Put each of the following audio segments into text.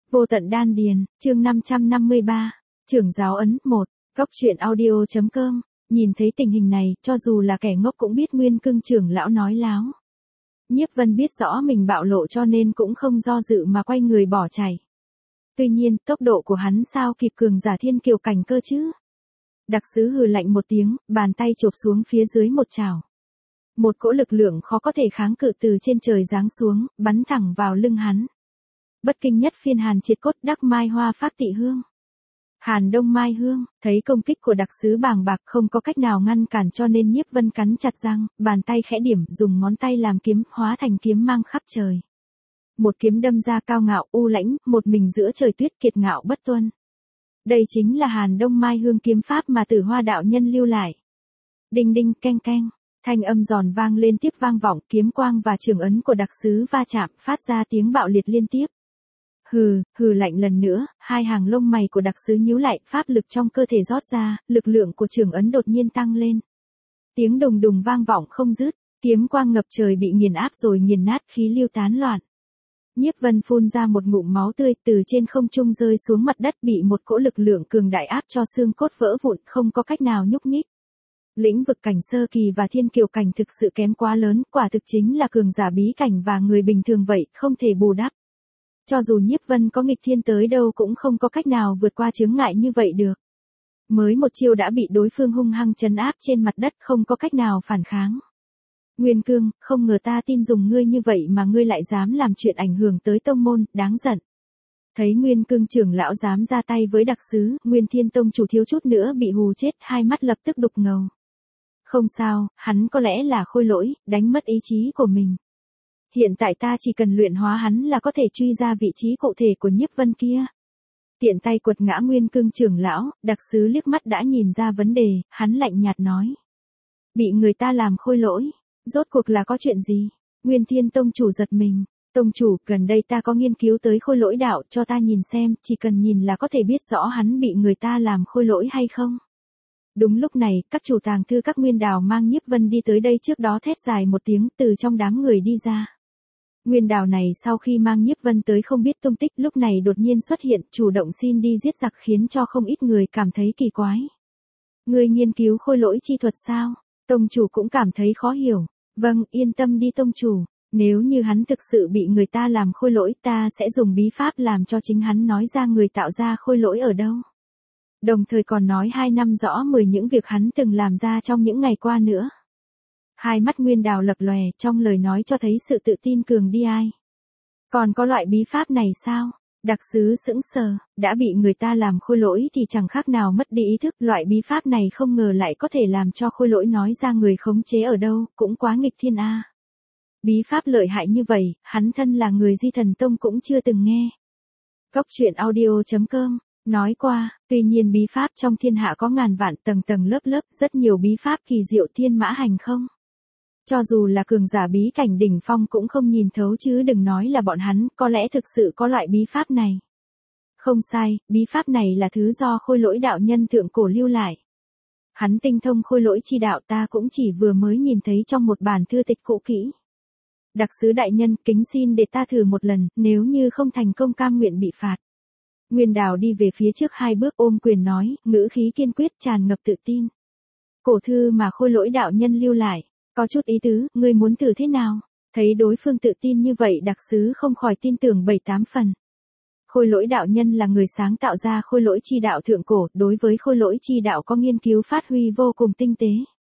Vô tận đan điền, chương 553, trưởng giáo ấn 1, Góc truyện audio.com, nhìn thấy tình hình này, cho dù là kẻ ngốc cũng biết Nguyên Cương trưởng lão nói láo. Nhiếp Vân biết rõ mình bạo lộ cho nên cũng không do dự mà quay người bỏ chạy. Tuy nhiên, tốc độ của hắn sao kịp cường giả thiên kiều cảnh cơ chứ? Đặc sứ hừ lạnh một tiếng, bàn tay chộp xuống phía dưới một chảo. Một cỗ lực lượng khó có thể kháng cự từ trên trời giáng xuống, bắn thẳng vào lưng hắn. Bất kinh nhất phiên Hàn triệt cốt đắc mai hoa pháp tị hương. Hàn Đông Mai Hương, thấy công kích của đặc sứ bàng bạc không có cách nào ngăn cản cho nên Nhiếp Vân cắn chặt răng, bàn tay khẽ điểm, dùng ngón tay làm kiếm, hóa thành kiếm mang khắp trời. Một kiếm đâm ra cao ngạo u lãnh, một mình giữa trời tuyết kiệt ngạo bất tuân. Đây chính là Hàn Đông Mai Hương kiếm pháp mà Tử Hoa đạo nhân lưu lại. Đinh đinh keng keng, thanh âm giòn vang lên tiếp vang vọng, kiếm quang và trường ấn của đặc sứ va chạm, phát ra tiếng bạo liệt liên tiếp. Hừ lạnh lần nữa, hai hàng lông mày của đặc sứ nhíu lại, pháp lực trong cơ thể rót ra, lực lượng của trường ấn đột nhiên tăng lên. Tiếng đùng đùng vang vọng không dứt, kiếm quang ngập trời bị nghiền áp rồi nghiền nát, khí lưu tán loạn. Nhiếp Vân phun ra một ngụm máu tươi, từ trên không trung rơi xuống mặt đất, bị một cỗ lực lượng cường đại áp cho xương cốt vỡ vụn, không có cách nào nhúc nhích. Lĩnh vực cảnh sơ kỳ và thiên kiều cảnh thực sự kém quá lớn, quả thực chính là cường giả bí cảnh và người bình thường vậy, không thể bù đắp. Cho dù Nhiếp Vân có nghịch thiên tới đâu cũng không có cách nào vượt qua chướng ngại như vậy được. Mới một chiêu đã bị đối phương hung hăng trấn áp trên mặt đất, không có cách nào phản kháng. Nguyên Cương, không ngờ ta tin dùng ngươi như vậy mà ngươi lại dám làm chuyện ảnh hưởng tới tông môn, đáng giận. Thấy Nguyên Cương trưởng lão dám ra tay với đặc sứ, Nguyên Thiên Tông chủ thiếu chút nữa bị hù chết, hai mắt lập tức đục ngầu. Không sao, hắn có lẽ là khôi lỗi, đánh mất ý chí của mình. Hiện tại ta chỉ cần luyện hóa hắn là có thể truy ra vị trí cụ thể của Nhiếp Vân kia. Tiện tay quật ngã Nguyên Cương trưởng lão, đặc sứ liếc mắt đã nhìn ra vấn đề, hắn lạnh nhạt nói. Bị người ta làm khôi lỗi, rốt cuộc là có chuyện gì? Nguyên Thiên Tông chủ giật mình. Tông chủ, gần đây ta có nghiên cứu tới khôi lỗi đạo, cho ta nhìn xem, chỉ cần nhìn là có thể biết rõ hắn bị người ta làm khôi lỗi hay không. Đúng lúc này, các chủ tàng thư các Nguyên Đào mang Nhiếp Vân đi tới đây, trước đó thét dài một tiếng, từ trong đám người đi ra. Nguyên Đào này sau khi mang Nhiếp Vân tới không biết tung tích, lúc này đột nhiên xuất hiện, chủ động xin đi giết giặc, khiến cho không ít người cảm thấy kỳ quái. Người nghiên cứu khôi lỗi chi thuật sao? Tông chủ cũng cảm thấy khó hiểu. Vâng, yên tâm đi tông chủ, nếu như hắn thực sự bị người ta làm khôi lỗi, ta sẽ dùng bí pháp làm cho chính hắn nói ra người tạo ra khôi lỗi ở đâu. Đồng thời còn nói 2 năm rõ 10 những việc hắn từng làm ra trong những ngày qua nữa. Hai mắt Nguyên Đào lập lòe, trong lời nói cho thấy sự tự tin cường đi ai. Còn có loại bí pháp này sao? Đặc sứ sững sờ, đã bị người ta làm khôi lỗi thì chẳng khác nào mất đi ý thức, loại bí pháp này không ngờ lại có thể làm cho khôi lỗi nói ra người khống chế ở đâu, cũng quá nghịch thiên a. Bí pháp lợi hại như vậy, hắn thân là người Di Thần Tông cũng chưa từng nghe. Góc truyện audio.com nói qua, tuy nhiên bí pháp trong thiên hạ có ngàn vạn tầng tầng lớp lớp, rất nhiều bí pháp kỳ diệu thiên mã hành không. Cho dù là cường giả bí cảnh đỉnh phong cũng không nhìn thấu chứ đừng nói là bọn hắn, có lẽ thực sự có loại bí pháp này. Không sai, bí pháp này là thứ do khôi lỗi đạo nhân thượng cổ lưu lại. Hắn tinh thông khôi lỗi chi đạo, ta cũng chỉ vừa mới nhìn thấy trong một bản thư tịch cũ kỹ. Đặc sứ đại nhân, kính xin để ta thử một lần, nếu như không thành công cam nguyện bị phạt. Nguyên Đào đi về phía trước 2 bước ôm quyền nói, ngữ khí kiên quyết tràn ngập tự tin. Cổ thư mà khôi lỗi đạo nhân lưu lại, có chút ý tứ, ngươi muốn thử thế nào? Thấy đối phương tự tin như vậy, đặc sứ không khỏi tin tưởng 7-8 phần. Khôi lỗi đạo nhân là người sáng tạo ra khôi lỗi chi đạo thượng cổ, đối với khôi lỗi chi đạo có nghiên cứu phát huy vô cùng tinh tế.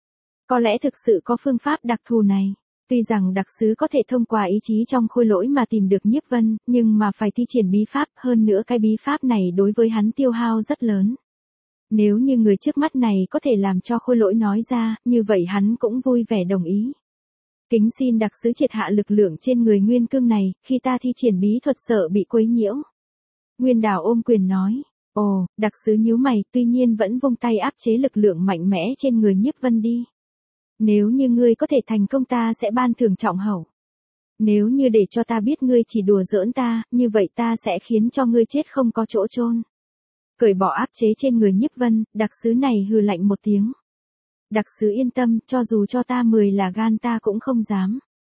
Có lẽ thực sự có phương pháp đặc thù này. Tuy rằng đặc sứ có thể thông qua ý chí trong khôi lỗi mà tìm được Nhiếp Vân, nhưng mà phải thi triển bí pháp, hơn nữa cái bí pháp này đối với hắn tiêu hao rất lớn. Nếu như người trước mắt này có thể làm cho khôi lỗi nói ra, như vậy hắn cũng vui vẻ đồng ý. Kính xin đặc sứ triệt hạ lực lượng trên người Nguyên Cương này, khi ta thi triển bí thuật sợ bị quấy nhiễu. Nguyên Đào ôm quyền nói, ồ, đặc sứ nhíu mày, tuy nhiên vẫn vung tay áp chế lực lượng mạnh mẽ trên người Nhiếp Vân đi. Nếu như ngươi có thể thành công ta sẽ ban thưởng trọng hậu. Nếu như để cho ta biết ngươi chỉ đùa giỡn ta, như vậy ta sẽ khiến cho ngươi chết không có chỗ chôn. Cởi bỏ áp chế trên người Nhiếp Vân, đặc sứ này hừ lạnh một tiếng. Đặc sứ yên tâm, cho dù cho ta 10 là gan ta cũng không dám.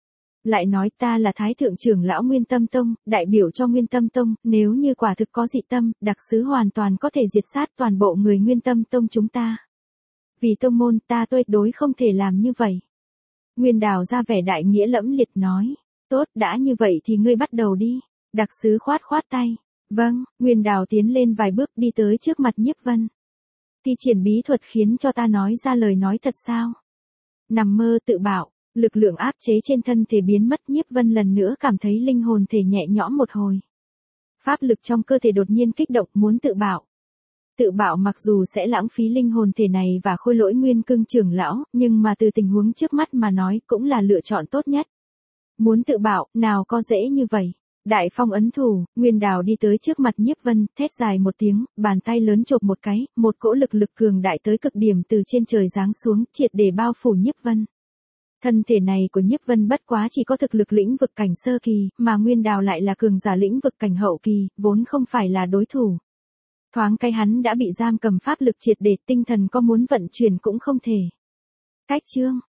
Lại nói ta là Thái Thượng trưởng lão Nguyên Tâm Tông, đại biểu cho Nguyên Tâm Tông, nếu như quả thực có dị tâm, đặc sứ hoàn toàn có thể diệt sát toàn bộ người Nguyên Tâm Tông chúng ta. Vì tông môn ta tuyệt đối không thể làm như vậy. Nguyên Đào ra vẻ đại nghĩa lẫm liệt nói. Tốt, đã như vậy thì ngươi bắt đầu đi. Đặc sứ khoát khoát tay. Vâng, Nguyên Đào tiến lên vài bước đi tới trước mặt Nhiếp Vân. Thi triển bí thuật khiến cho ta nói ra lời nói thật sao? Nằm mơ tự bảo, lực lượng áp chế trên thân thể biến mất. Nhiếp Vân lần nữa cảm thấy linh hồn thể nhẹ nhõm một hồi. Pháp lực trong cơ thể đột nhiên kích động muốn tự bảo. Tự bảo mặc dù sẽ lãng phí linh hồn thể này và khôi lỗi Nguyên Cương trưởng lão, nhưng mà từ tình huống trước mắt mà nói cũng là lựa chọn tốt nhất. Muốn tự bảo, nào có dễ như vậy. Đại phong ấn thủ, Nguyên Đào đi tới trước mặt Nhiếp Vân, thét dài một tiếng, bàn tay lớn chộp một cái, một cỗ lực cường đại tới cực điểm từ trên trời giáng xuống, triệt để bao phủ Nhiếp Vân. Thân thể này của Nhiếp Vân bất quá chỉ có thực lực lĩnh vực cảnh sơ kỳ, mà Nguyên Đào lại là cường giả lĩnh vực cảnh hậu kỳ, vốn không phải là đối thủ. Thoáng cái hắn đã bị giam cầm pháp lực triệt để, tinh thần có muốn vận chuyển cũng không thể. Cách chương